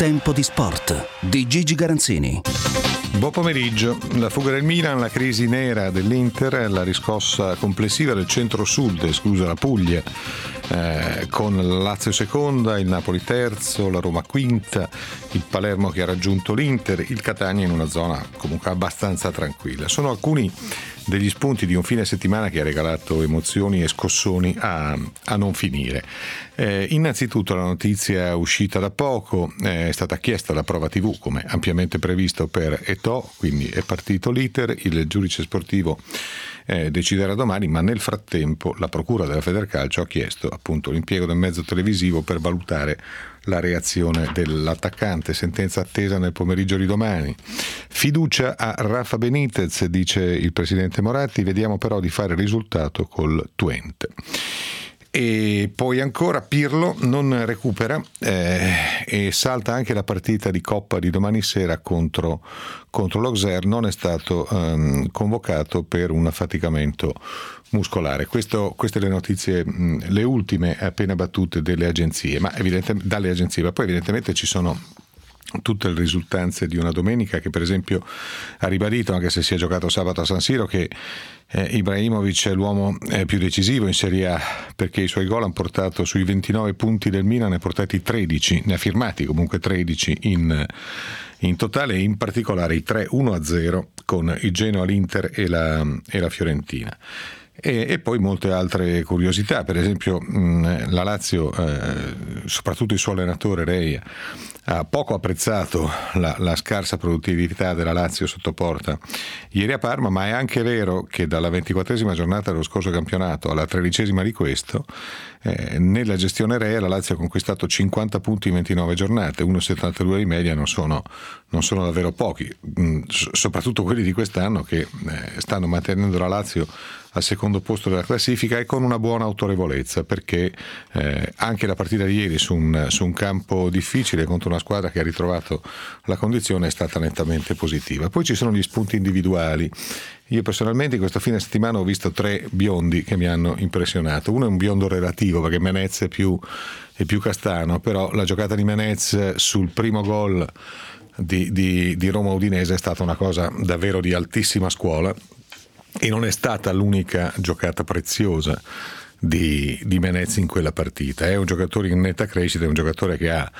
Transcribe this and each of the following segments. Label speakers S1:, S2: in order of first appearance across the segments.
S1: Tempo di sport di Gigi Garanzini.
S2: Buon pomeriggio. La fuga del Milan, la crisi nera dell'Inter, la riscossa complessiva del centro-sud, esclusa la Puglia, con la Lazio seconda, il Napoli terzo, la Roma quinta, il Palermo che ha raggiunto l'Inter, il Catania in una zona comunque abbastanza tranquilla. Sono alcuni degli spunti di un fine settimana che ha regalato emozioni e scossoni a non finire. Innanzitutto la notizia uscita da poco, è stata chiesta la prova TV come ampiamente previsto per Eto'o, quindi è partito l'iter, il giudice sportivo deciderà domani, ma nel frattempo la procura della Federcalcio ha chiesto appunto l'impiego del mezzo televisivo per valutare la reazione dell'attaccante, sentenza attesa nel pomeriggio di domani. Fiducia a Rafa Benitez, dice il presidente Moratti, vediamo però di fare risultato col Twente. E poi ancora Pirlo non recupera e salta anche la partita di Coppa di domani sera contro l'Auxerre, non è stato convocato per un affaticamento muscolare. Queste le notizie, le ultime appena battute dalle agenzie, ma poi evidentemente ci sono tutte le risultanze di una domenica che per esempio ha ribadito, anche se si è giocato sabato a San Siro, che Ibrahimovic è l'uomo più decisivo in Serie A, perché i suoi gol hanno portato sui 29 punti del Milan, ne ha portati 13, ne ha firmati comunque 13 in totale, in particolare i 3 1-0 con il Genoa, l'Inter e la Fiorentina. E poi molte altre curiosità, per esempio la Lazio, soprattutto il suo allenatore Reia, ha poco apprezzato la scarsa produttività della Lazio sotto porta ieri a Parma, ma è anche vero che dalla 24esima giornata dello scorso campionato alla 13esima di questo, nella gestione Reia la Lazio ha conquistato 50 punti in 29 giornate, 1,72 di media non sono davvero pochi, soprattutto quelli di quest'anno che stanno mantenendo la Lazio al secondo posto della classifica e con una buona autorevolezza, perché anche la partita di ieri su un campo difficile contro una squadra che ha ritrovato la condizione è stata nettamente positiva. Poi ci sono gli spunti individuali. Io personalmente in questo fine settimana ho visto 3 biondi che mi hanno impressionato. Uno è un biondo relativo perché Menez è più castano, però la giocata di Menez sul primo gol di Roma Udinese è stata una cosa davvero di altissima scuola. E non è stata l'unica giocata preziosa di Menez in quella partita. È un giocatore in netta crescita, è un giocatore che ha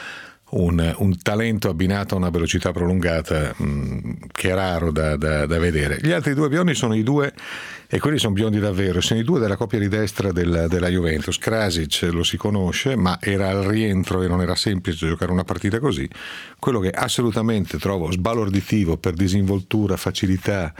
S2: un talento abbinato a una velocità prolungata che è raro da vedere. Gli altri 2 biondi sono i 2, e quelli sono biondi davvero, sono i 2 della coppia di destra della Juventus. Krasic lo si conosce, ma era al rientro e non era semplice giocare una partita così. Quello che assolutamente trovo sbalorditivo per disinvoltura, facilità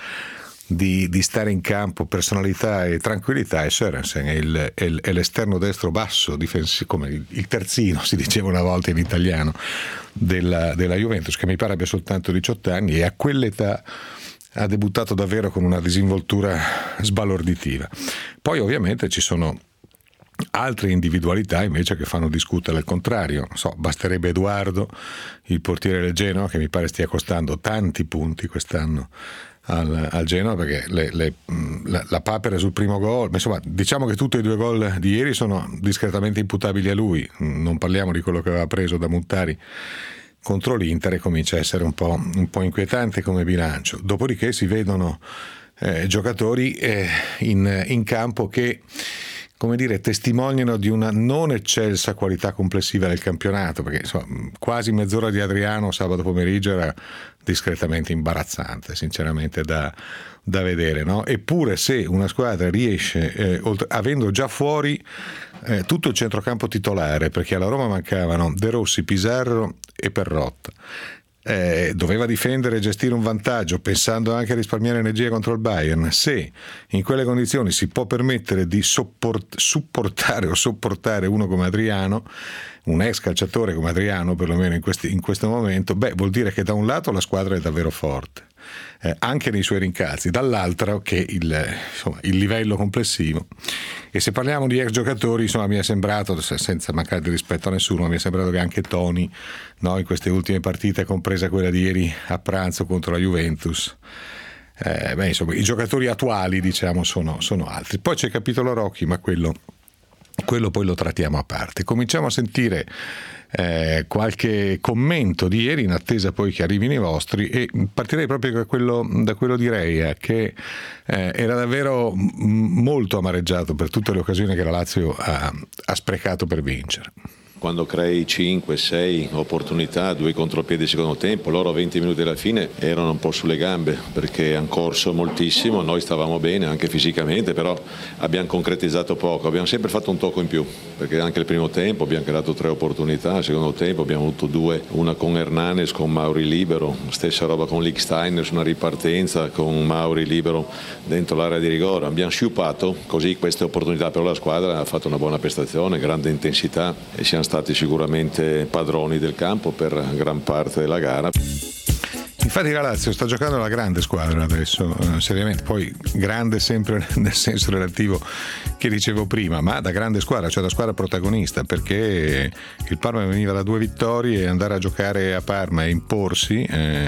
S2: di stare in campo, personalità e tranquillità è Sørensen, è l'esterno destro basso, come il terzino si diceva una volta in italiano della Juventus, che mi pare abbia soltanto 18 anni e a quell'età ha debuttato davvero con una disinvoltura sbalorditiva. Poi ovviamente ci sono altre individualità invece che fanno discutere il contrario. Basterebbe Edoardo, il portiere del Genoa, che mi pare stia costando tanti punti quest'anno al Genoa, perché la papera sul primo gol, insomma diciamo che tutti e 2 gol di ieri sono discretamente imputabili a lui, non parliamo di quello che aveva preso da Muntari contro l'Inter, e comincia a essere un po' inquietante come bilancio. Dopodiché si vedono giocatori in campo che, come dire, testimoniano di una non eccelsa qualità complessiva del campionato, perché insomma, quasi mezz'ora di Adriano sabato pomeriggio era discretamente imbarazzante, sinceramente da vedere, no? Eppure se una squadra riesce, avendo già fuori tutto il centrocampo titolare, perché alla Roma mancavano De Rossi, Pizarro e Perrotta, doveva difendere e gestire un vantaggio pensando anche a risparmiare energia contro il Bayern, se in quelle condizioni si può permettere di supportare uno come Adriano, un ex calciatore come Adriano perlomeno in questo momento, vuol dire che da un lato la squadra è davvero forte, anche nei suoi rincalzi, dall'altro che il livello complessivo. E se parliamo di ex giocatori, mi è sembrato, senza mancare di rispetto a nessuno, mi è sembrato che anche Toni, no, in queste ultime partite, compresa quella di ieri a pranzo contro la Juventus, i giocatori attuali sono altri. Poi c'è il capitolo Rocchi, ma quello quello poi lo trattiamo a parte. Cominciamo a sentire qualche commento di ieri, in attesa poi che arrivino i vostri, e partirei proprio da quello di Reia, che era davvero molto amareggiato per tutte le occasioni che la Lazio ha sprecato per vincere.
S3: Quando crei 5-6 opportunità, 2 contropiedi secondo tempo, loro a 20 minuti alla fine erano un po' sulle gambe perché hanno corso moltissimo, noi stavamo bene anche fisicamente, però abbiamo concretizzato poco, abbiamo sempre fatto un tocco in più, perché anche il primo tempo abbiamo creato 3 opportunità, il secondo tempo abbiamo avuto 2, una con Hernanes, con Mauri libero, stessa roba con Lichtsteiner su una ripartenza con Mauri libero dentro l'area di rigore, abbiamo sciupato così queste opportunità, però la squadra ha fatto una buona prestazione, grande intensità e siamo stati sicuramente padroni del campo per gran parte della gara.
S2: Infatti la Lazio sta giocando una grande squadra adesso, seriamente, poi grande sempre nel senso relativo che dicevo prima, ma da grande squadra, cioè da squadra protagonista, perché il Parma veniva da 2 vittorie e andare a giocare a Parma e imporsi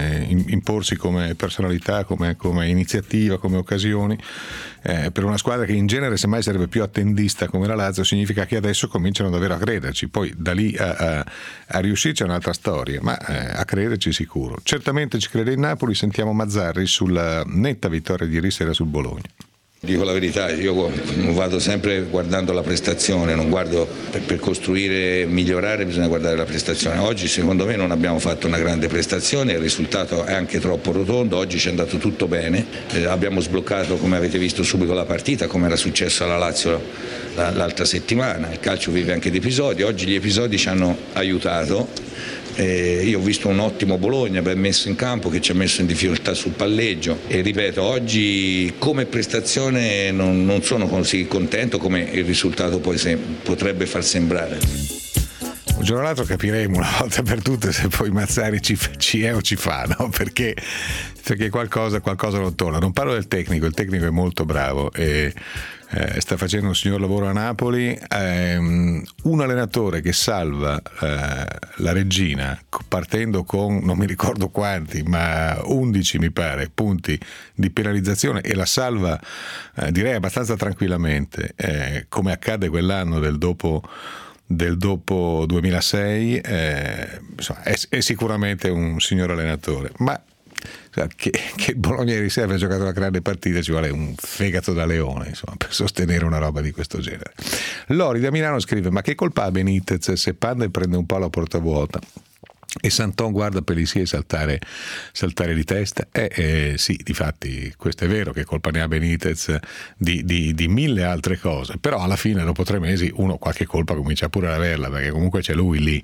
S2: come personalità, come iniziativa, come occasioni, per una squadra che in genere semmai sarebbe più attendista come la Lazio, significa che adesso cominciano davvero a crederci, poi da lì a riuscirci è un'altra storia, ma a crederci sicuro. Certamente ci crede il Napoli. Sentiamo Mazzarri sulla netta vittoria di ieri sera sul Bologna.
S4: Dico la verità, io vado sempre guardando la prestazione, non guardo per costruire e migliorare, bisogna guardare la prestazione. Oggi secondo me non abbiamo fatto una grande prestazione, il risultato è anche troppo rotondo, oggi ci è andato tutto bene, abbiamo sbloccato, come avete visto, subito la partita, come era successo alla Lazio l'altra settimana. Il calcio vive anche di episodi, oggi gli episodi ci hanno aiutato. Io ho visto un ottimo Bologna ben messo in campo, che ci ha messo in difficoltà sul palleggio, e ripeto, oggi come prestazione non sono così contento come il risultato poi potrebbe far sembrare.
S2: Un giorno o l'altro capiremo una volta per tutte se poi Mazzarri ci è o ci fa, no? Perché qualcosa non torna. Non parlo del tecnico, il tecnico è molto bravo e sta facendo un signor lavoro a Napoli. Un allenatore che salva la Regina partendo con non mi ricordo quanti, ma 11 mi pare punti di penalizzazione, e la salva direi abbastanza tranquillamente, come accade quell'anno del dopo 2006, insomma, è sicuramente un signor allenatore, ma che Bologna ieri sera ha giocato una grande partita, ci vuole un fegato da leone, insomma, per sostenere una roba di questo genere. Lori da Milano scrive: ma che colpa ha Benitez se Panda prende un po' la porta vuota e Santon guarda Pellissier saltare di testa? Sì, difatti questo è vero che colpa ne ha Benitez di mille altre cose, però alla fine dopo 3 mesi uno qualche colpa comincia pure ad averla, perché comunque c'è lui lì.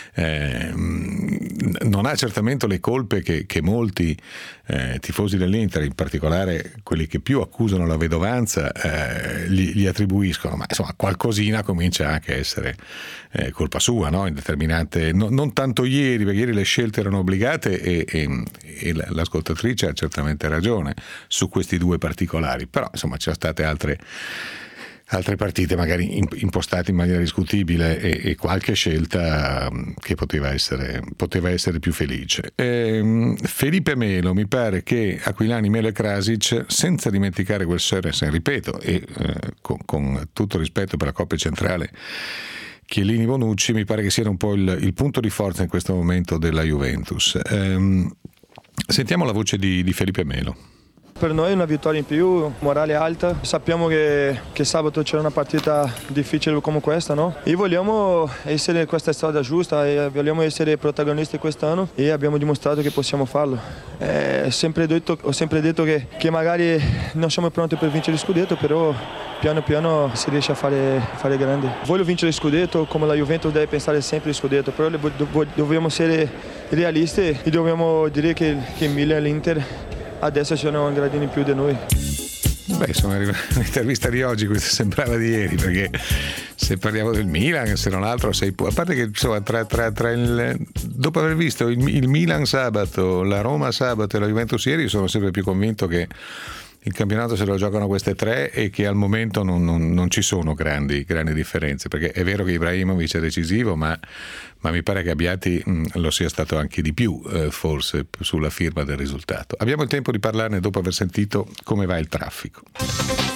S2: Non ha certamente le colpe che molti tifosi dell'Inter, in particolare quelli che più accusano la vedovanza, gli attribuiscono, ma insomma qualcosina comincia anche a essere colpa sua, no? In determinate, non tanto ieri, perché ieri le scelte erano obbligate e l'ascoltatrice ha certamente ragione su questi 2 particolari, però insomma ci sono state altre partite magari impostate in maniera discutibile e qualche scelta che poteva essere più felice. Felipe Melo, mi pare che Aquilani, Melo e Krasic, senza dimenticare quel Sørensen, ripeto, e con tutto rispetto per la coppia centrale Chiellini Bonucci, mi pare che siano un po' il punto di forza in questo momento della Juventus. Sentiamo la voce di Felipe Melo.
S5: Per noi è una vittoria in più, morale alta, sappiamo che sabato c'è una partita difficile come questa, no? E vogliamo essere questa strada giusta e vogliamo essere protagonisti quest'anno e abbiamo dimostrato che possiamo farlo. Ho sempre detto che magari non siamo pronti per vincere il scudetto, però piano piano si riesce a fare grande. Voglio vincere il scudetto, come la Juventus deve pensare sempre il scudetto, però dobbiamo essere realisti e dobbiamo dire che il Milan e l'Inter adesso sono un gradino in più di noi.
S2: Beh, insomma, l'intervista di oggi questa sembrava di ieri, perché se parliamo del Milan, se non altro a parte che insomma, dopo aver visto il Milan sabato, la Roma sabato e la Juventus ieri, sono sempre più convinto che il campionato se lo giocano queste 3 e che al momento non ci sono grandi differenze, perché è vero che Ibrahimovic è decisivo, ma mi pare che Abbiati lo sia stato anche di più, forse sulla firma del risultato. Abbiamo il tempo di parlarne dopo aver sentito come va il traffico.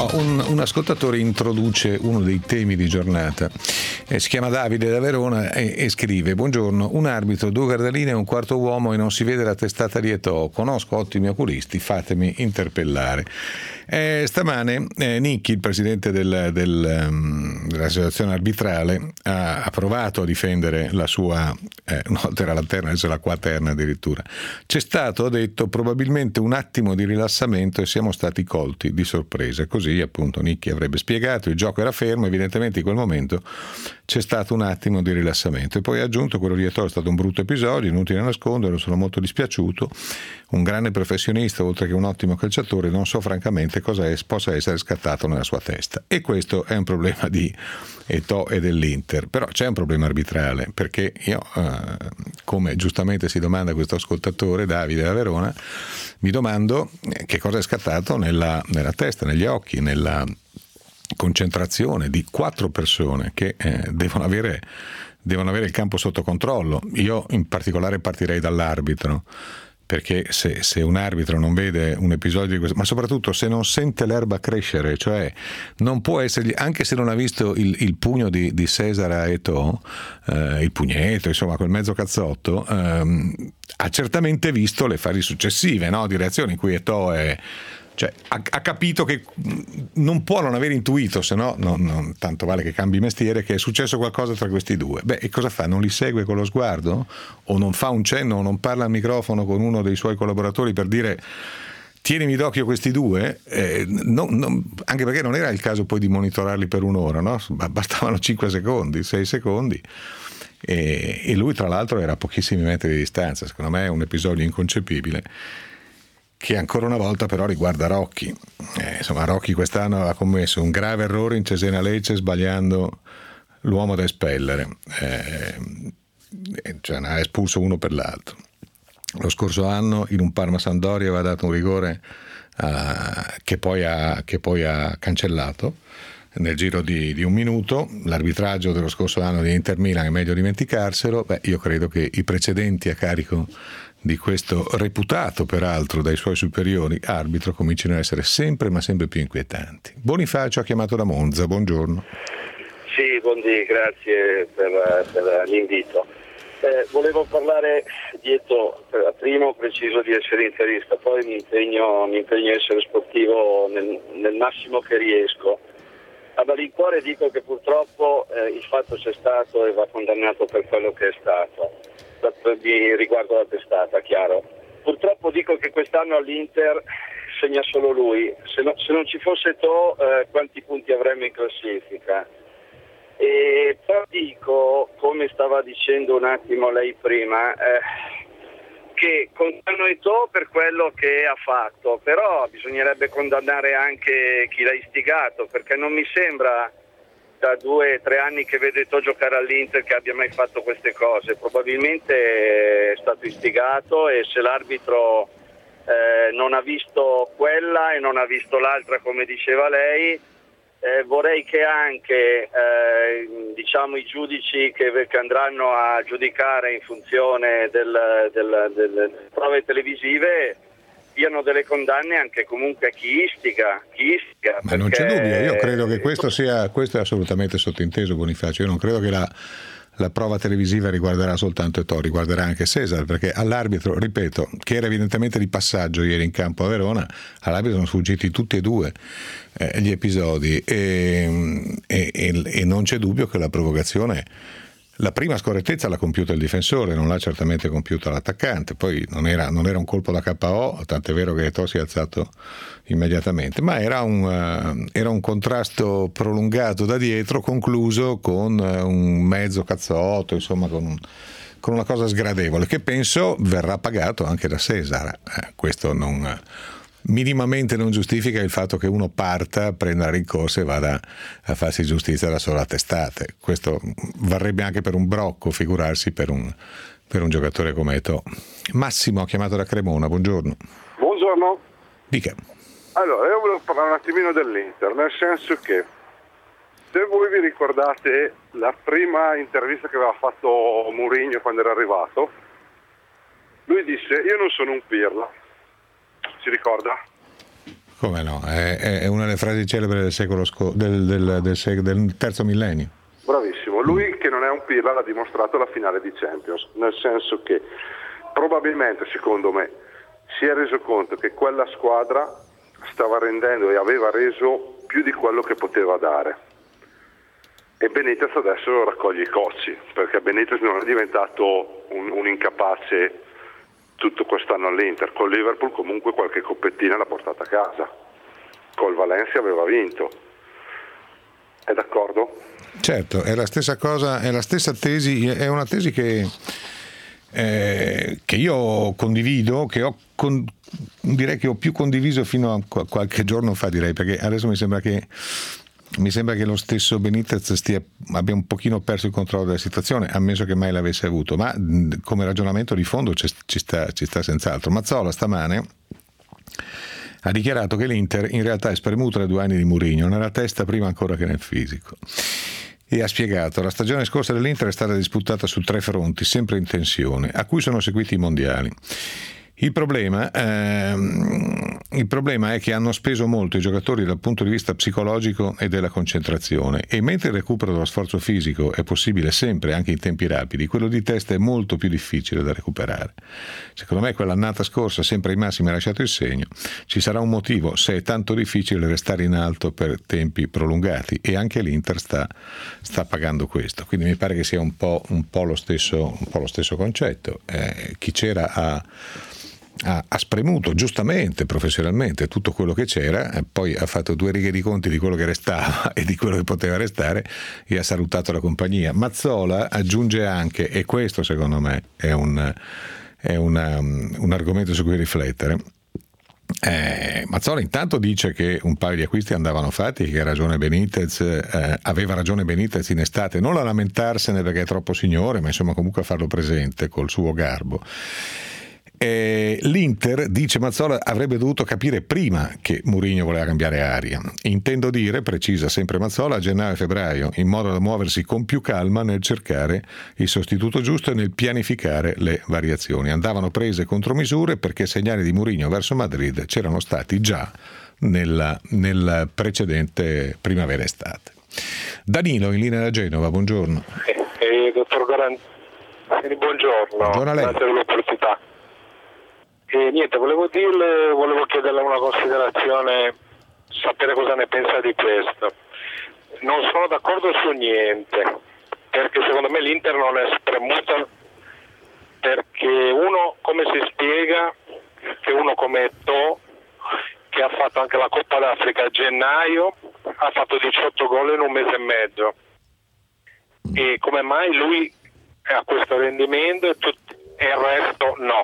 S2: Un ascoltatore introduce uno dei temi di giornata. Si chiama Davide da Verona e scrive: buongiorno, un arbitro, 2 guardaline e un quarto uomo e non si vede la testata di Eto'o. Conosco ottimi oculisti, fatemi interpellare. Stamane Nicchi, il presidente dell'associazione arbitrale, ha provato a difendere la sua una volta era la terna, adesso è la quaterna addirittura. C'è stato, ha detto, probabilmente un attimo di rilassamento e siamo stati colti di sorpresa. Così appunto Nicchi avrebbe spiegato, il gioco era fermo, evidentemente in quel momento c'è stato un attimo di rilassamento. E poi ha aggiunto: quello di Eto'o è stato un brutto episodio, inutile nasconderlo, sono molto dispiaciuto, un grande professionista oltre che un ottimo calciatore, non so francamente cosa possa essere scattato nella sua testa. E questo è un problema di Eto'o e dell'Inter. Però c'è un problema arbitrale, perché io, come giustamente si domanda questo ascoltatore Davide da Verona, mi domando che cosa è scattato nella testa, negli occhi, nella concentrazione di 4 persone che devono avere il campo sotto controllo. Io in particolare partirei dall'arbitro, perché se un arbitro non vede un episodio di questo, ma soprattutto se non sente l'erba crescere, cioè non può essergli, anche se non ha visto il pugno di Cesare a Eto'o, il pugnetto, insomma quel mezzo cazzotto, ha certamente visto le fasi successive, no? Di reazioni in cui Eto'o ha capito che non può non aver intuito, se no non tanto vale che cambi mestiere, che è successo qualcosa tra questi due. E cosa fa? Non li segue con lo sguardo? O non fa un cenno, o non parla al microfono con uno dei suoi collaboratori per dire: tienimi d'occhio questi due? Anche perché non era il caso poi di monitorarli per un'ora, no? Bastavano 5 secondi, 6 secondi. E lui tra l'altro era a pochissimi metri di distanza. Secondo me è un episodio inconcepibile, che ancora una volta però riguarda Rocchi. Rocchi quest'anno ha commesso un grave errore in Cesena Lecce, sbagliando l'uomo da espellere, ne ha espulso uno per l'altro. Lo scorso anno in un Parma Sampdoria aveva dato un rigore che poi ha cancellato nel giro di un minuto. L'arbitraggio dello scorso anno di Inter Milan è meglio dimenticarselo. Io credo che i precedenti a carico di questo reputato peraltro dai suoi superiori arbitro cominciano a essere sempre ma sempre più inquietanti. Bonifacio ha chiamato da Monza, buongiorno.
S6: Sì, buondì, grazie per l'invito. Volevo parlare di Eto'o. Prima ho preciso di essere interista, poi mi impegno a essere sportivo nel massimo che riesco. A malincuore dico che purtroppo il fatto c'è stato e va condannato per quello che è stato. Riguardo la testata, chiaro. Purtroppo dico che quest'anno all'Inter segna solo lui. Se non ci fosse Eto'o, quanti punti avremmo in classifica? E però dico, come stava dicendo un attimo lei prima, che condanno Eto'o per quello che ha fatto, però bisognerebbe condannare anche chi l'ha istigato, perché non mi sembra da 2 o 3 anni che vedo Eto'o giocare all'Inter che abbia mai fatto queste cose. Probabilmente è stato istigato, e se l'arbitro non ha visto quella e non ha visto l'altra, come diceva lei, vorrei che anche i giudici che andranno a giudicare in funzione delle prove televisive diano delle condanne anche comunque a chi istiga.
S2: Ma non c'è dubbio, io credo che questo è assolutamente sottinteso, Bonifacio. Io non credo che la prova televisiva riguarderà soltanto Eto'o, riguarderà anche Cesare, perché all'arbitro, ripeto, che era evidentemente di passaggio ieri in campo a Verona, all'arbitro sono sfuggiti tutti e 2 gli episodi e non c'è dubbio che la provocazione, la prima scorrettezza l'ha compiuta il difensore, non l'ha certamente compiuta l'attaccante. Poi non era un colpo da KO, tant'è vero che Eto'o si è alzato immediatamente, ma era un contrasto prolungato da dietro, concluso con un mezzo cazzotto, insomma con una cosa sgradevole, che penso verrà pagato anche da Cesare. Questo minimamente non giustifica il fatto che uno parta, prenda la rincorsa e vada a farsi giustizia da sola a testate. Questo varrebbe anche per un Brocco, figurarsi per un giocatore come Eto'o. Massimo ha chiamato da Cremona, buongiorno.
S7: Buongiorno.
S2: Dica.
S7: Allora, io volevo parlare un attimino dell'Inter, nel senso che se voi vi ricordate la prima intervista che aveva fatto Mourinho quando era arrivato, lui disse: io non sono un pirla. Si ricorda?
S2: Come no, è una delle frasi celebri del secolo del terzo millennio.
S7: Bravissimo, lui che non è un pirla l'ha dimostrato alla finale di Champions, nel senso che probabilmente, secondo me, si è reso conto che quella squadra stava rendendo e aveva reso più di quello che poteva dare, e Benitez adesso raccoglie i cocci, perché Benitez non è diventato un incapace tutto quest'anno all'Inter. Con Liverpool comunque qualche coppettina l'ha portata a casa, col Valencia aveva vinto. È d'accordo?
S2: Certo, è la stessa cosa, è la stessa tesi, è una tesi che io condivido, direi che ho più condiviso fino a qualche giorno fa, direi, perché adesso mi sembra che lo stesso Benitez abbia un pochino perso il controllo della situazione, ammesso che mai l'avesse avuto, ma come ragionamento di fondo ci sta senz'altro. Mazzola stamane ha dichiarato che l'Inter in realtà è spremuto da 2 anni di Mourinho, nella testa prima ancora che nel fisico, e ha spiegato: la stagione scorsa dell'Inter è stata disputata su 3 fronti, sempre in tensione, a cui sono seguiti i mondiali. Il problema è che hanno speso molto i giocatori dal punto di vista psicologico e della concentrazione, e mentre il recupero dello sforzo fisico è possibile sempre, anche in tempi rapidi, quello di testa è molto più difficile da recuperare. Secondo me quell'annata scorsa, sempre ai massimi, ha lasciato il segno. Ci sarà un motivo se è tanto difficile restare in alto per tempi prolungati, e anche l'Inter sta pagando questo. Quindi mi pare che sia un po' lo stesso concetto. Chi c'era ha spremuto giustamente, professionalmente, tutto quello che c'era, poi ha fatto 2 righe di conti di quello che restava e di quello che poteva restare, e ha salutato la compagnia. Mazzola aggiunge anche, e questo secondo me è un argomento su cui riflettere. Mazzola intanto dice che un paio di acquisti andavano fatti, che aveva ragione Benitez in estate non a lamentarsene perché è troppo signore, ma insomma comunque a farlo presente col suo garbo. L'Inter, dice Mazzola, avrebbe dovuto capire prima che Mourinho voleva cambiare aria. Intendo dire, precisa sempre Mazzola, a gennaio e febbraio, in modo da muoversi con più calma nel cercare il sostituto giusto e nel pianificare le variazioni. Andavano prese contromisure perché segnali di Mourinho verso Madrid c'erano stati già nel precedente primavera-estate. Danilo in linea da Genova, buongiorno.
S8: Dottor Garantini, buongiorno.
S2: Buongiorno a lei.
S8: Grazie dell'opportunità. Niente, volevo chiederle una considerazione, sapere cosa ne pensa di questo. Non sono d'accordo su niente, perché secondo me l'Inter non è spremuta, perché come si spiega che uno come Eto'o, che ha fatto anche la Coppa d'Africa a gennaio, ha fatto 18 gol in un mese e mezzo, e come mai lui ha questo rendimento e il resto no?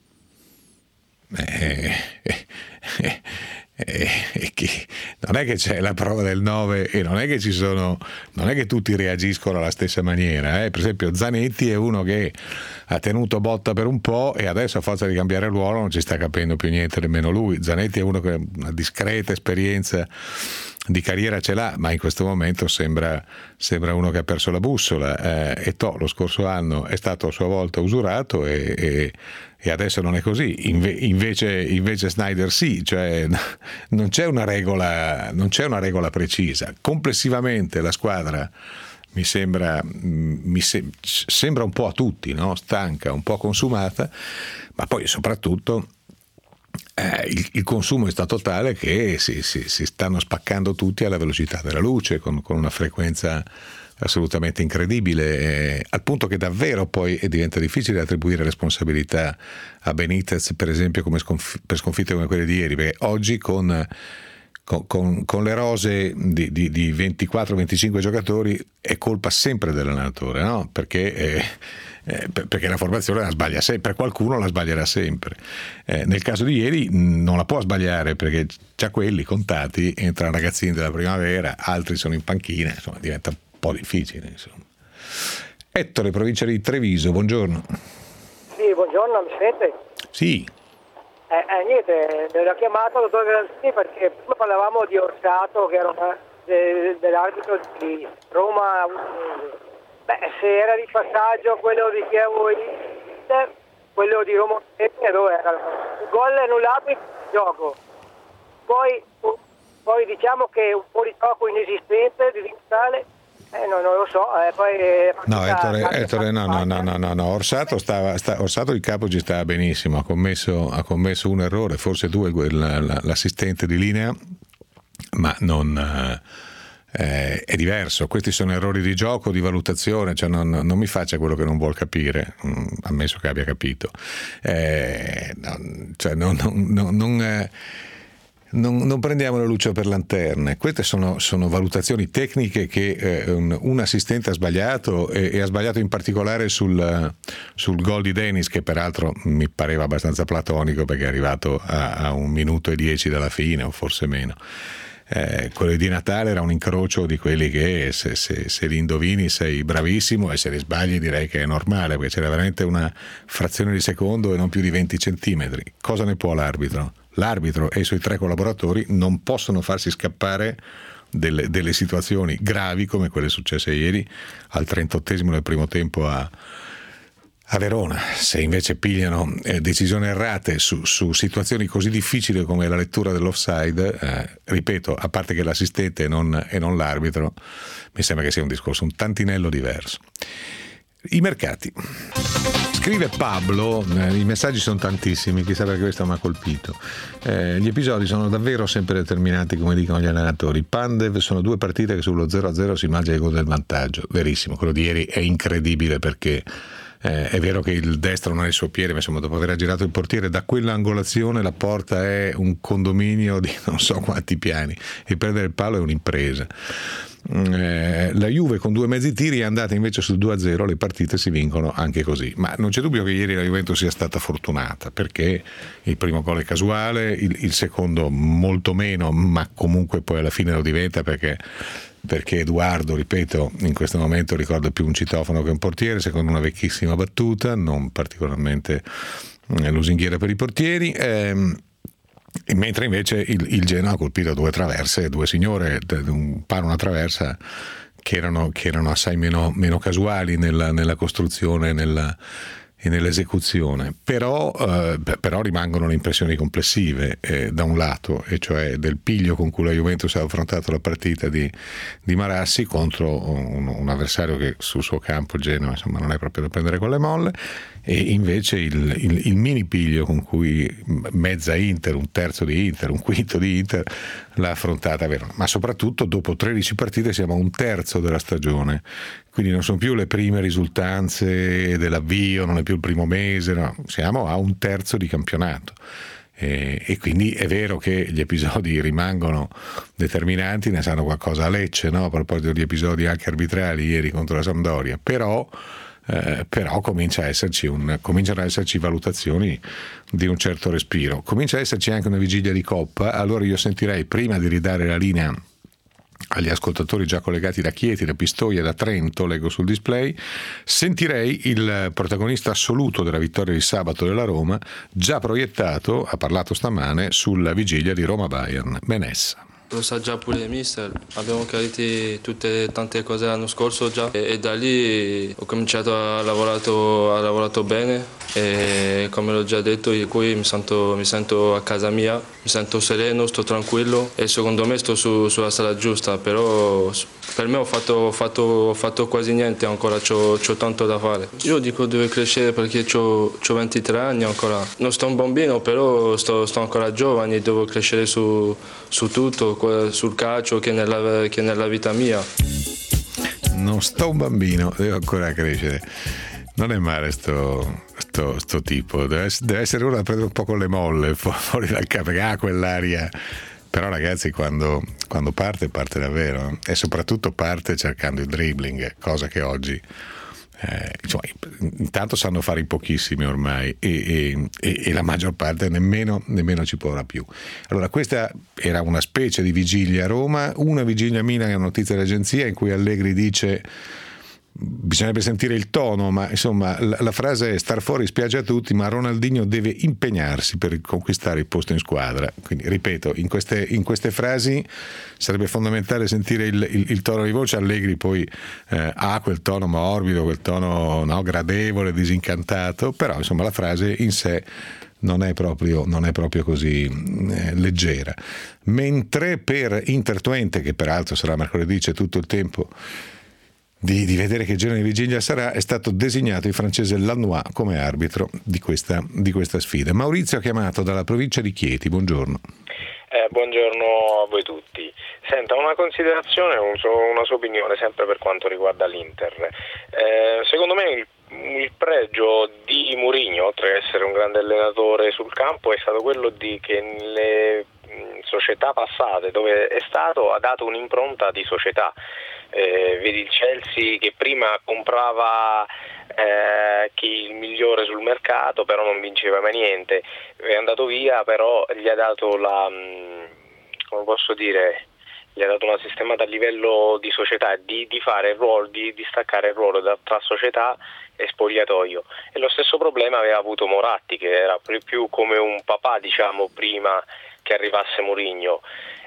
S2: Non è che c'è la prova del 9 e non è che tutti reagiscono alla stessa maniera. Per esempio Zanetti è uno che ha tenuto botta per un po' e adesso, a forza di cambiare ruolo, non ci sta capendo più niente nemmeno lui. Zanetti è uno che una discreta esperienza di carriera ce l'ha, ma in questo momento sembra uno che ha perso la bussola. Eto'o lo scorso anno è stato a sua volta usurato e adesso non è così. Invece Snyder sì, cioè non c'è una regola precisa. Complessivamente la squadra mi sembra un po' a tutti, no? Stanca, un po' consumata, ma poi soprattutto il consumo è stato tale che si stanno spaccando tutti alla velocità della luce, con una frequenza assolutamente incredibile, al punto che davvero poi diventa difficile attribuire responsabilità a Benitez, per esempio, per sconfitte come quelle di ieri, perché oggi con le rose di 24-25 giocatori è colpa sempre dell'allenatore, no? Perché la formazione la sbaglia sempre, qualcuno la sbaglierà sempre. Nel caso di ieri non la può sbagliare, perché già quelli contati, entrano ragazzini della primavera, altri sono in panchina, insomma diventa un po' difficile, insomma. Ettore, provincia di Treviso, buongiorno.
S9: Sì, buongiorno, mi sente?
S2: Sì.
S9: Niente, l'ho chiamato dottor Garantini perché prima parlavamo di Orsato, che era dell'arbitro di Roma. Se era di passaggio quello di Chievo, quello di Roma, dove era? Il gol annullato in gioco. poi diciamo che un po' di gioco inesistente di totale. Non lo so, poi
S2: Ettore, no, Orsato il capo ci stava benissimo, ha commesso un errore, forse due, l'assistente di linea, ma non è diverso. Questi sono errori di gioco, di valutazione, cioè non mi faccia quello che non vuol capire, ammesso che abbia capito. Non prendiamo la luce per lanterne. Queste sono valutazioni tecniche che un assistente ha sbagliato, e ha sbagliato in particolare sul gol di Dennis, che peraltro mi pareva abbastanza platonico perché è arrivato a 1 minuto e 10 dalla fine, o forse meno. Quello di Natale era un incrocio di quelli che se li indovini sei bravissimo, e se li sbagli direi che è normale, perché c'era veramente una frazione di secondo e non più di 20 centimetri. Cosa ne può l'arbitro? L'arbitro e i suoi 3 collaboratori non possono farsi scappare delle situazioni gravi come quelle successe ieri al 38esimo del primo tempo a Verona. Se invece pigliano decisioni errate su situazioni così difficili come la lettura dell'offside, ripeto, a parte che l'assistente e non l'arbitro, mi sembra che sia un discorso un tantinello diverso. I mercati. Scrive Pablo, i messaggi sono tantissimi, chissà perché questo mi ha colpito. Gli episodi sono davvero sempre determinanti, come dicono gli allenatori. Pandev sono 2 partite che sullo 0-0 si mangia il gol del vantaggio. Verissimo, quello di ieri è incredibile, perché è vero che il destro non è il suo piede, ma insomma, dopo aver girato il portiere da quell'angolazione, la porta è un condominio di non so quanti piani, e perdere il palo è un'impresa. La Juve con 2 mezzi tiri è andata invece sul 2-0, le partite si vincono anche così, ma non c'è dubbio che ieri la Juventus sia stata fortunata, perché il primo gol è casuale, il secondo molto meno, ma comunque poi alla fine lo diventa, perché Edoardo, ripeto, in questo momento ricorda più un citofono che un portiere, secondo una vecchissima battuta, non particolarmente lusinghiera per i portieri. Mentre invece il Genoa ha colpito 2 traverse, 2 signore, un palo, una traversa, che erano assai meno casuali nella costruzione e nell'esecuzione, però rimangono le impressioni complessive, da un lato, e cioè del piglio con cui la Juventus ha affrontato la partita di Marassi contro un avversario che sul suo campo, il Genoa, insomma, non è proprio da prendere con le molle, e invece il mini piglio con cui mezza Inter, un terzo di Inter, un quinto di Inter l'ha affrontata Verona. Ma soprattutto dopo 13 partite siamo a un terzo della stagione, quindi non sono più le prime risultanze dell'avvio, non è più il primo mese, no, siamo a un terzo di campionato. E quindi è vero che gli episodi rimangono determinanti, ne sanno qualcosa a Lecce, no? A proposito di episodi anche arbitrali ieri contro la Sampdoria, però cominciano ad esserci valutazioni di un certo respiro, comincia ad esserci anche una vigilia di Coppa. Allora io sentirei, prima di ridare la linea agli ascoltatori già collegati da Chieti, da Pistoia, da Trento, leggo sul display, sentirei il protagonista assoluto della vittoria di sabato della Roma, già proiettato, ha parlato stamane, sulla vigilia di Roma-Bayern, Menessa.
S10: Lo sa già pure il mister, abbiamo chiarito tante cose l'anno scorso già, e da lì ho cominciato a lavorato bene, e come l'ho già detto io qui mi sento a casa mia, mi sento sereno, sto tranquillo, e secondo me sto sulla strada giusta, però per me ho fatto quasi niente ancora, c'ho tanto da fare. Io dico devo crescere perché ho 23 anni ancora, non sto un bambino, però sto ancora giovane, devo crescere su tutto, sul calcio che nella vita mia.
S2: Non sto un bambino, devo ancora crescere. Non è male sto tipo, deve essere uno da prendere un po' con le molle fuori dal campo, perché ha quell'aria. Però ragazzi, quando parte davvero, e soprattutto parte cercando il dribbling, cosa che oggi intanto sanno fare in pochissimi ormai, e la maggior parte nemmeno ci proverà più. Allora, questa era una specie di vigilia a Roma, una vigilia a Milan, è una notizia dell'agenzia in cui Allegri dice: bisognerebbe sentire il tono, ma insomma la frase è: star fuori spiace a tutti, ma Ronaldinho deve impegnarsi per conquistare il posto in squadra. Quindi ripeto, in queste frasi sarebbe fondamentale sentire il tono di voce. Allegri poi ha quel tono morbido, quel tono gradevole, disincantato, però insomma la frase in sé non è proprio così leggera. Mentre per Inter Twente, che peraltro sarà mercoledì, c'è tutto il tempo di vedere che genere di vigilia sarà, è stato designato il francese Lanois come arbitro di questa sfida. Maurizio ha chiamato dalla provincia di Chieti, buongiorno.
S11: Buongiorno a voi tutti. Senta, una considerazione, una sua opinione sempre per quanto riguarda l'Inter. Secondo me il pregio di Mourinho, oltre ad essere un grande allenatore sul campo, è stato quello che nelle società passate dove è stato ha dato un'impronta di società. Vedi il Chelsea che prima comprava chi il migliore sul mercato, però non vinceva mai niente, è andato via, però gli ha dato come posso dire, gli ha dato una sistemata a livello di società, di fare il ruolo, di staccare il ruolo tra società e spogliatoio. E lo stesso problema aveva avuto Moratti, che era più come un papà, diciamo, prima che arrivasse Mourinho.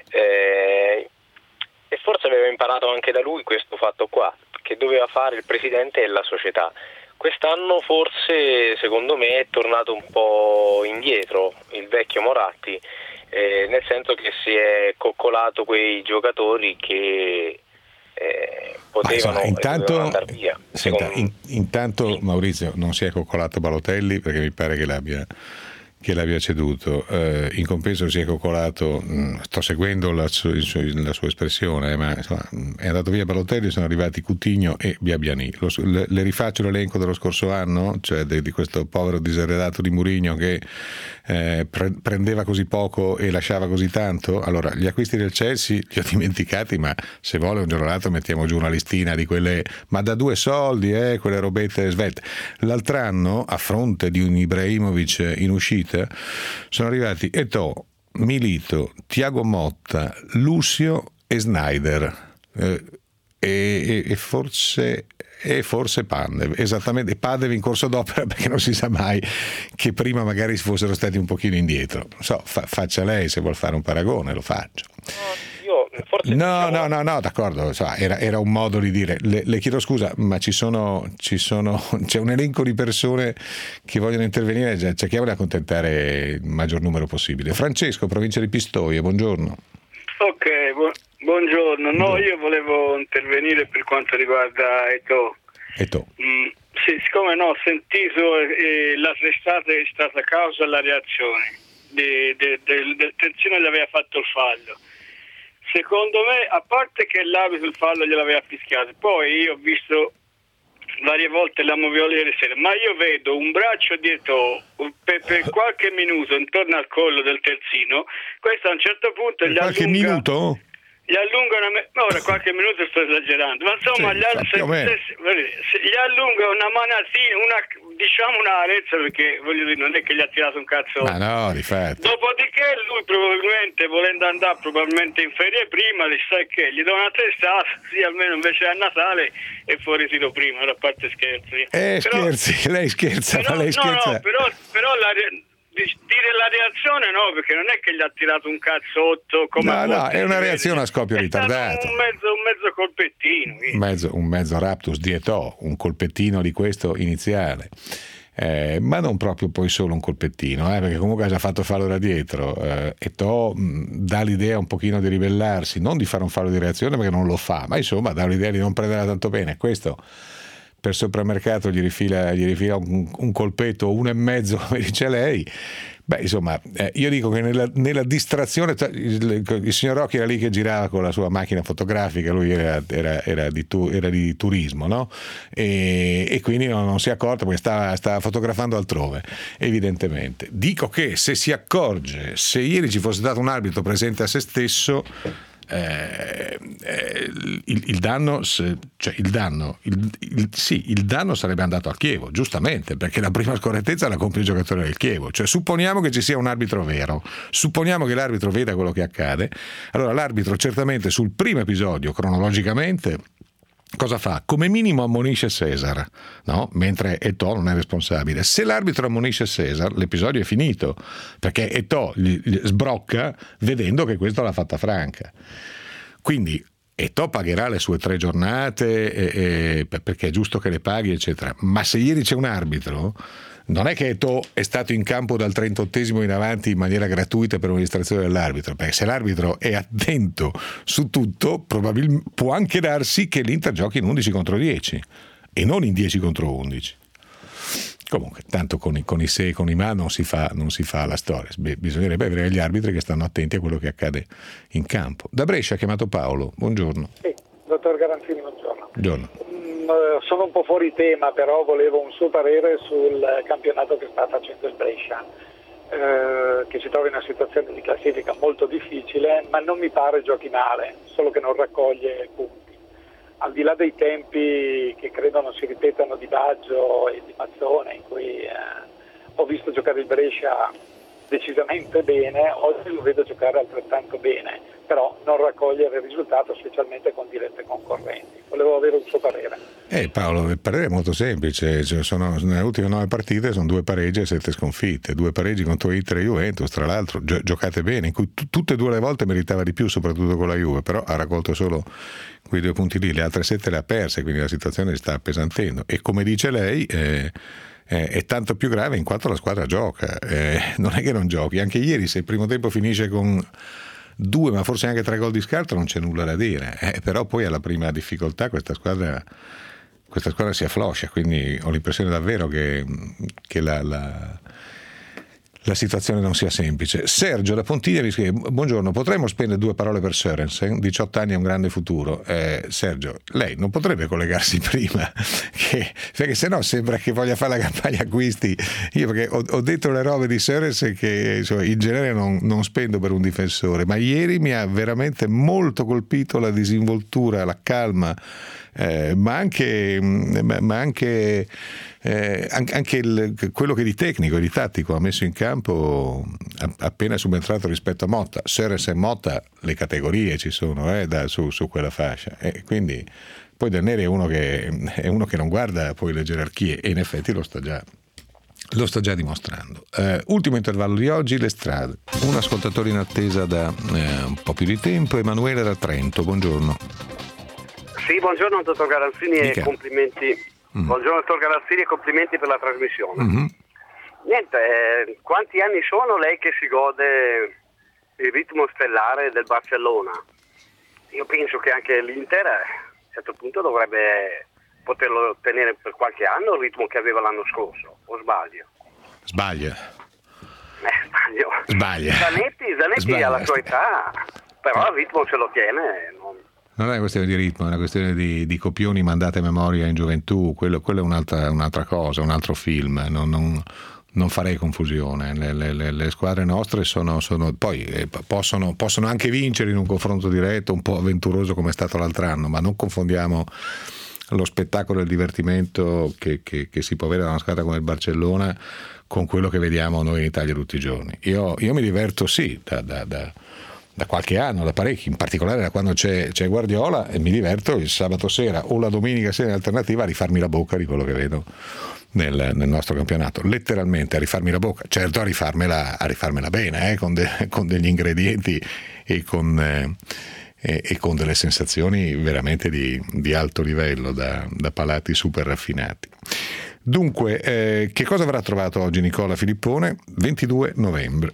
S11: E forse aveva imparato anche da lui questo fatto qua, che doveva fare il presidente e la società. Quest'anno forse, secondo me, è tornato un po' indietro il vecchio Moratti, nel senso che si è coccolato quei giocatori che potevano andare via.
S2: Senta, intanto Maurizio non si è coccolato Balotelli, perché mi pare che l'abbia ceduto, in compenso si è coccolato, sto seguendo la sua espressione, ma insomma, è andato via Balotelli, sono arrivati Coutinho e Biabiani. Le rifaccio l'elenco dello scorso anno, cioè di questo povero diseredato di Mourinho che prendeva così poco e lasciava così tanto. Allora, gli acquisti del Chelsea li ho dimenticati, ma se vuole un giorno o l'altro mettiamo giù una listina di quelle, ma da 2 soldi, quelle robette svelte. L'altro anno, a fronte di un Ibrahimovic in uscita, sono arrivati Eto'o, Milito, Thiago Motta, Lucio e Sneijder, e forse Pandev, esattamente, Pandev in corso d'opera, perché non si sa mai che prima magari fossero stati un pochino indietro. Non so, faccia lei, se vuol fare un paragone, lo faccio. No, d'accordo, era un modo di dire. Le chiedo scusa, ma c'è un elenco di persone che vogliono intervenire, cerchiamo di accontentare il maggior numero possibile. Francesco, provincia di Pistoia, buongiorno.
S12: Ok, buongiorno. No, io volevo intervenire per quanto riguarda Eto'o. Sì, siccome ho sentito la testata è stata causa alla reazione del terzino che gli aveva fatto il fallo. Secondo me, a parte che l'arbitro il fallo gliel'aveva fischiato, poi io ho visto varie volte la moviola ieri sera, ma io vedo un braccio dietro per qualche minuto intorno al collo del terzino, questo a un certo punto gli allunga ora qualche minuto sto esagerando, ma insomma gli allunga una manatina, una arezza, perché voglio dire, non è che gli ha tirato un cazzo.
S2: Ma no, difatti.
S12: Dopodiché lui probabilmente, volendo andare probabilmente in ferie prima, gli do una testata, sì, almeno invece a Natale e fuori tiro prima, a parte scherzi.
S2: Scherzi, lei scherza, ma lei scherza.
S12: No, però dire la reazione no, perché non è che gli ha tirato un cazzotto come
S2: no, è una reazione a scoppio ritardato,
S12: un mezzo colpettino,
S2: un mezzo raptus di Eto'o, un colpettino di questo iniziale, ma non proprio poi solo un colpettino, perché comunque ha già fatto fallo da dietro. Eto'o dà l'idea un pochino di ribellarsi, non di fare un fallo di reazione perché non lo fa, ma insomma dà l'idea di non prenderla tanto bene. Questo per soprammercato gli rifila un colpetto 1,5, come dice lei. Beh, insomma, io dico che nella distrazione, il signor Rocchi era lì che girava con la sua macchina fotografica, lui era di turismo, no? E quindi non si è accorto perché stava fotografando altrove, evidentemente. Dico che se si accorge, se ieri ci fosse stato un arbitro presente a se stesso, il danno sarebbe andato al Chievo, giustamente, perché la prima scorrettezza la compie il giocatore del Chievo. Cioè, supponiamo che ci sia un arbitro vero, supponiamo che l'arbitro veda quello che accade, allora l'arbitro certamente sul primo episodio cronologicamente cosa fa? Come minimo ammonisce Cesar, no? Mentre Eto'o non è responsabile. Se l'arbitro ammonisce Cesar, l'episodio è finito, perché Eto'o gli sbrocca vedendo che questo l'ha fatta franca. Quindi Eto'o pagherà le sue 3 giornate perché è giusto che le paghi, eccetera. Ma se ieri c'è un arbitro, non è che Eto'o è stato in campo dal 38esimo in avanti in maniera gratuita per un'illustrazione dell'arbitro, perché se l'arbitro è attento su tutto, probabilmente può anche darsi che l'Inter giochi in 11 contro 10 e non in 10 contro 11. Comunque, tanto con i se e con i ma non si fa la storia. Bisognerebbe avere gli arbitri che stanno attenti a quello che accade in campo. Da Brescia ha chiamato Paolo. Buongiorno.
S13: Sì, dottor Garanzini, buongiorno.
S2: Buongiorno.
S13: Sono un po' fuori tema, però volevo un suo parere sul campionato che sta facendo il Brescia, che si trova in una situazione di classifica molto difficile, ma non mi pare giochi male, solo che non raccoglie punti. Al di là dei tempi che credo non si ripetano di Baggio e di Mazzone, in cui ho visto giocare il Brescia decisamente bene, oggi lo vedo giocare altrettanto bene, però non raccogliere il risultato, specialmente con dirette concorrenti. Volevo avere un suo parere.
S2: Paolo, il parere è molto semplice, nelle ultime 9 partite sono 2 pareggi e 7 sconfitte, 2 pareggi contro Inter e Juventus, tra l'altro giocate bene, in cui tutte e 2 le volte meritava di più, soprattutto con la Juve, però ha raccolto solo quei 2 punti lì, le altre 7 le ha perse, quindi la situazione sta appesantendo e come dice lei è tanto più grave in quanto la squadra gioca, non è che non giochi, anche ieri se il primo tempo finisce con 2 ma forse anche 3 gol di scarto non c'è nulla da dire, però poi alla prima difficoltà questa squadra si affloscia, quindi ho l'impressione davvero che la situazione non sia semplice. Sergio da Pontiglia mi scrive: buongiorno, potremmo spendere 2 parole per Sørensen, 18 anni e un grande futuro. Sergio, lei non potrebbe collegarsi prima, perché sennò sembra che voglia fare la campagna acquisti. Io perché ho detto le robe di Sørensen che insomma, in genere non spendo per un difensore, ma ieri mi ha veramente molto colpito la disinvoltura, la calma, ma anche quello che di tecnico e di tattico ha messo in campo appena subentrato rispetto a Motta. Sørensen e Motta, le categorie ci sono su quella fascia, e quindi poi Del Neri è uno che non guarda poi le gerarchie e in effetti lo sta già dimostrando. Ultimo intervallo di oggi, le strade. Un ascoltatore in attesa da un po' più di tempo, Emanuele da Trento. Buongiorno.
S14: Sì, buongiorno dottor Garanzini
S2: e
S14: complimenti. Buongiorno dottor Garanzini e complimenti per la trasmissione.
S2: Mm-hmm.
S14: Niente, quanti anni sono lei che si gode il ritmo stellare del Barcellona? Io penso che anche l'Inter a un certo punto dovrebbe poterlo ottenere per qualche anno il ritmo che aveva l'anno scorso, o sbaglio?
S2: Sbaglia.
S14: Zanetti ha la sua età, però il ritmo se lo tiene.
S2: Non è una questione di ritmo, è una questione di copioni mandate a memoria in gioventù, quello è un'altra cosa, un altro film, non farei confusione. Le squadre nostre poi possono anche vincere in un confronto diretto un po' avventuroso come è stato l'altro anno, ma non confondiamo lo spettacolo e il divertimento che si può avere da una squadra come il Barcellona con quello che vediamo noi in Italia tutti i giorni. Io mi diverto da qualche anno, da parecchi, in particolare da quando c'è Guardiola, e mi diverto il sabato sera o la domenica sera in alternativa a rifarmi la bocca di quello che vedo nel nostro campionato, letteralmente a rifarmi la bocca, certo a rifarmela bene, con degli ingredienti e con delle sensazioni veramente di alto livello, da palati super raffinati. Dunque, che cosa avrà trovato oggi Nicola Filippone? 22 novembre.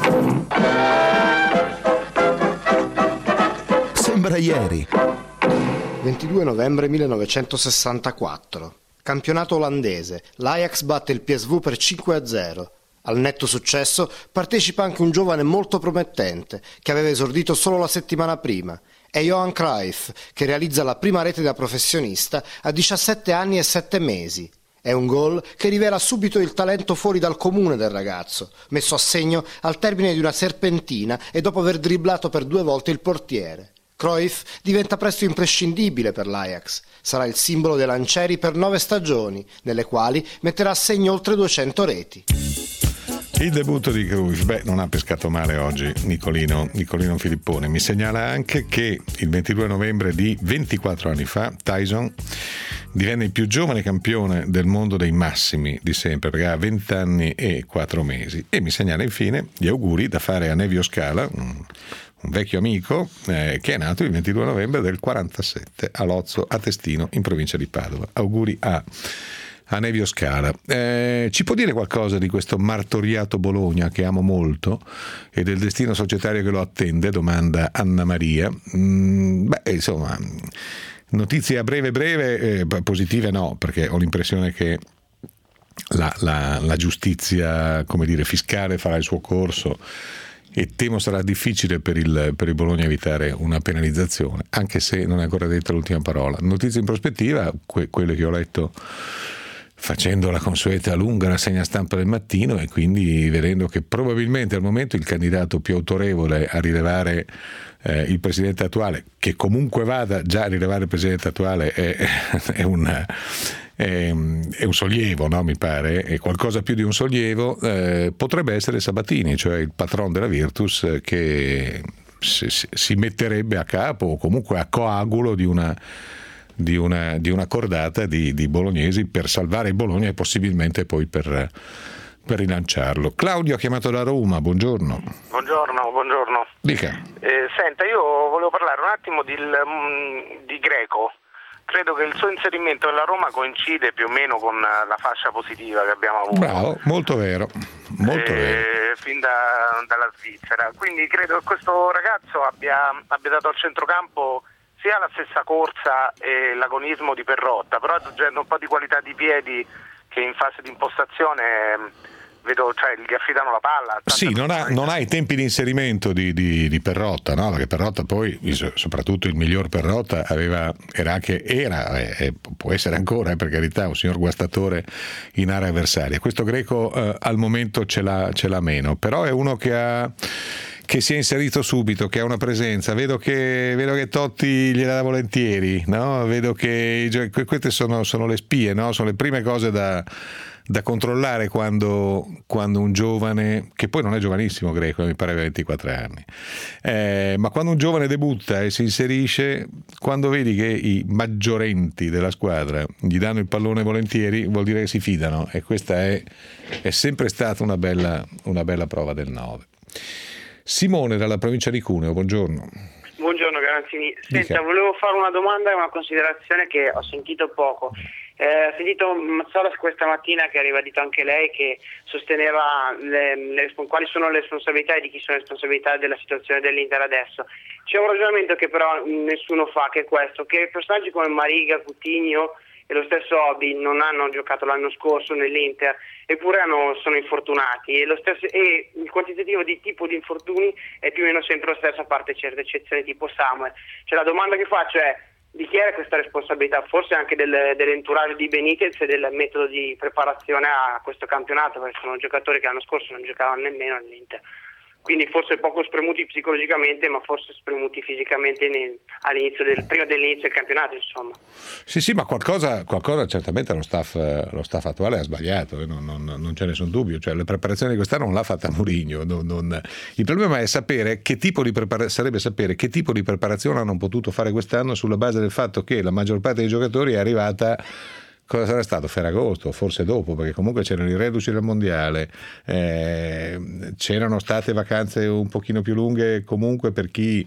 S1: Sembra ieri.
S15: 22 novembre 1964. Campionato olandese. L'Ajax batte il PSV per 5-0. Al netto successo partecipa anche un giovane molto promettente che aveva esordito solo la settimana prima. È Johan Cruyff, che realizza la prima rete da professionista a 17 anni e 7 mesi. È un gol che rivela subito il talento fuori dal comune del ragazzo, messo a segno al termine di una serpentina e dopo aver dribblato per 2 volte il portiere. Cruyff diventa presto imprescindibile per l'Ajax. Sarà il simbolo dei lancieri per 9 stagioni, nelle quali metterà a segno oltre 200 reti.
S2: Il debutto di Cruyff, non ha pescato male oggi Nicolino Filippone. Mi segnala anche che il 22 novembre di 24 anni fa Tyson divenne il più giovane campione del mondo dei massimi di sempre, perché ha 20 anni e 4 mesi. E mi segnala infine gli auguri da fare a Nevio Scala, un vecchio amico che è nato il 22 novembre del 47 a Lozzo a Testino in provincia di Padova. Auguri a a Nevio Scala. Ci può dire qualcosa di questo martoriato Bologna che amo molto e del destino societario che lo attende? Domanda Anna Maria. Insomma, notizie a breve, positive no, perché ho l'impressione che la giustizia, come dire, fiscale farà il suo corso e temo sarà difficile per il Bologna evitare una penalizzazione, anche se non è ancora detta l'ultima parola. Notizie in prospettiva, quelle che ho letto facendo la consueta lunga rassegna stampa del mattino e quindi vedendo che probabilmente al momento il candidato più autorevole a rilevare il presidente attuale, che comunque vada, già a rilevare il presidente attuale è un sollievo, no? Mi pare, è qualcosa più di un sollievo, potrebbe essere Sabatini, cioè il patron della Virtus, che si metterebbe a capo o comunque a coagulo di una cordata di bolognesi per salvare il Bologna e possibilmente poi per rilanciarlo. Claudio ha chiamato da Roma, buongiorno.
S16: Buongiorno.
S2: Dica.
S16: Senta, io volevo parlare un attimo di Greco. Credo che il suo inserimento nella Roma coincide più o meno con la fascia positiva che abbiamo avuto.
S2: Bravo, molto vero.
S16: Fin dalla Svizzera. Quindi credo che questo ragazzo abbia dato al centrocampo sia la stessa corsa e l'agonismo di Perrotta, però aggiungendo un po' di qualità di piedi che in fase di impostazione vedo, cioè gli affidano la palla.
S2: Sì, non ha i tempi di inserimento di Perrotta, no? Perché Perrotta poi, soprattutto il miglior Perrotta, può essere ancora, per carità, un signor guastatore in area avversaria. Questo Greco al momento ce l'ha meno, però è uno che si è inserito subito, che ha una presenza. Vedo che Totti gliela dà volentieri, no? Vedo che queste sono le spie, no? Sono le prime cose da controllare quando un giovane, che poi non è giovanissimo Greco, mi pare 24 anni, ma quando un giovane debutta e si inserisce, quando vedi che i maggiorenti della squadra gli danno il pallone volentieri, vuol dire che si fidano, e questa è sempre stata una bella prova del 9. Simone dalla provincia di Cuneo, buongiorno.
S17: Buongiorno Garanzini. Senta, volevo fare una domanda e una considerazione che ho sentito poco. Ho sentito Mazzola questa mattina che ha ribadito anche lei che sosteneva quali sono le responsabilità e di chi sono le responsabilità della situazione dell'Inter adesso. C'è un ragionamento che però nessuno fa, che è questo, che personaggi come Mariga, Coutinho e lo stesso Obi non hanno giocato l'anno scorso nell'Inter, eppure sono infortunati, e il quantitativo di tipo di infortuni è più o meno sempre lo stesso, a parte certe eccezioni tipo Samuel. Cioè, la domanda che faccio è: di chi è questa responsabilità? Forse anche dell'entourage di Benitez e del metodo di preparazione a questo campionato, perché sono giocatori che l'anno scorso non giocavano nemmeno all'Inter. Quindi forse poco spremuti psicologicamente, ma forse spremuti fisicamente prima dell'inizio del campionato, insomma.
S2: Sì, ma qualcosa certamente lo staff attuale ha sbagliato, non c'è nessun dubbio. Cioè, la preparazione di quest'anno non l'ha fatta Mourinho. Il problema è sapere sarebbe sapere che tipo di preparazione hanno potuto fare quest'anno, sulla base del fatto che la maggior parte dei giocatori è arrivata. Cosa sarà stato? Ferragosto, forse dopo, perché comunque c'erano i reduci del mondiale, c'erano state vacanze un pochino più lunghe comunque per chi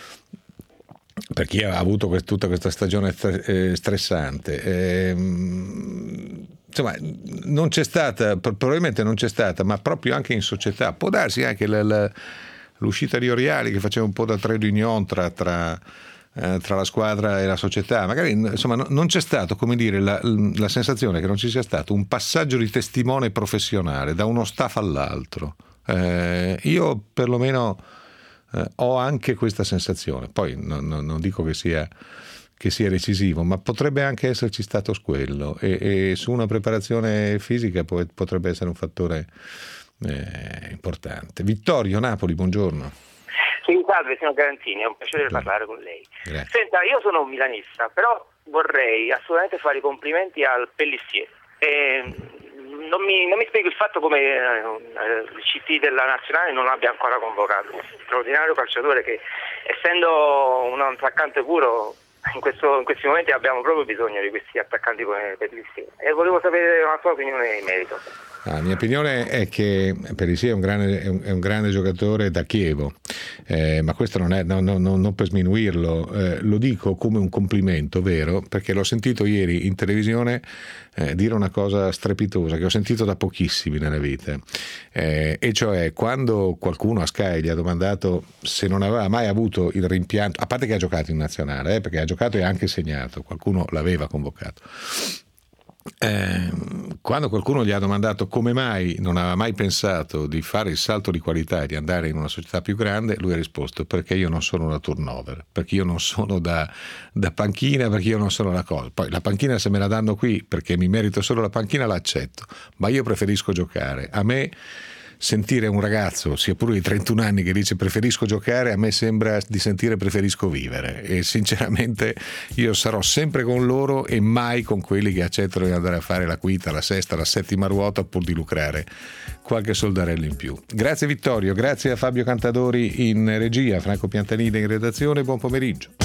S2: ha avuto tutta questa stagione stressante. Insomma, non c'è stata, probabilmente non c'è stata, ma proprio anche in società. Può darsi anche l'uscita di Oriali, che faceva un po' da trade union tra la squadra e la società, magari insomma non c'è stato, come dire, la sensazione che non ci sia stato un passaggio di testimone professionale da uno staff all'altro. Io perlomeno ho anche questa sensazione, poi non dico che sia decisivo, ma potrebbe anche esserci stato quello, e su una preparazione fisica potrebbe essere un fattore importante. Vittorio, Napoli, buongiorno.
S18: Sì, salve signor Garanzini, è un piacere parlare con lei.
S2: Grazie.
S18: Senta, io sono un milanista, però vorrei assolutamente fare i complimenti al Pellissier. Non mi spiego il fatto come il CT della nazionale non l'abbia ancora convocato. Un straordinario calciatore che, essendo un attaccante puro, in questi momenti abbiamo proprio bisogno di questi attaccanti come Pellissier, e volevo sapere una sua opinione in merito.
S2: La mia opinione è che Pellissier è un grande giocatore da Chievo, ma questo non per sminuirlo, lo dico come un complimento vero, perché l'ho sentito ieri in televisione dire una cosa strepitosa che ho sentito da pochissimi nella vita, e cioè quando qualcuno a Sky gli ha domandato se non aveva mai avuto il rimpianto, a parte che ha giocato in nazionale, perché ha giocato e anche segnato, qualcuno l'aveva convocato. Quando qualcuno gli ha domandato come mai non aveva mai pensato di fare il salto di qualità e di andare in una società più grande, lui ha risposto: perché io non sono da turnover, perché io non sono da panchina, perché io non sono la cosa. Poi la panchina, se me la danno qui perché mi merito solo la panchina, l'accetto, ma io preferisco giocare. A me sentire un ragazzo, sia pure di 31 anni, che dice preferisco giocare, a me sembra di sentire preferisco vivere, e sinceramente io sarò sempre con loro e mai con quelli che accettano di andare a fare la quinta, la sesta, la settima ruota pur di lucrare qualche soldarello in più. Grazie Vittorio, grazie a Fabio Cantadori in regia, Franco Piantanida in redazione, buon pomeriggio.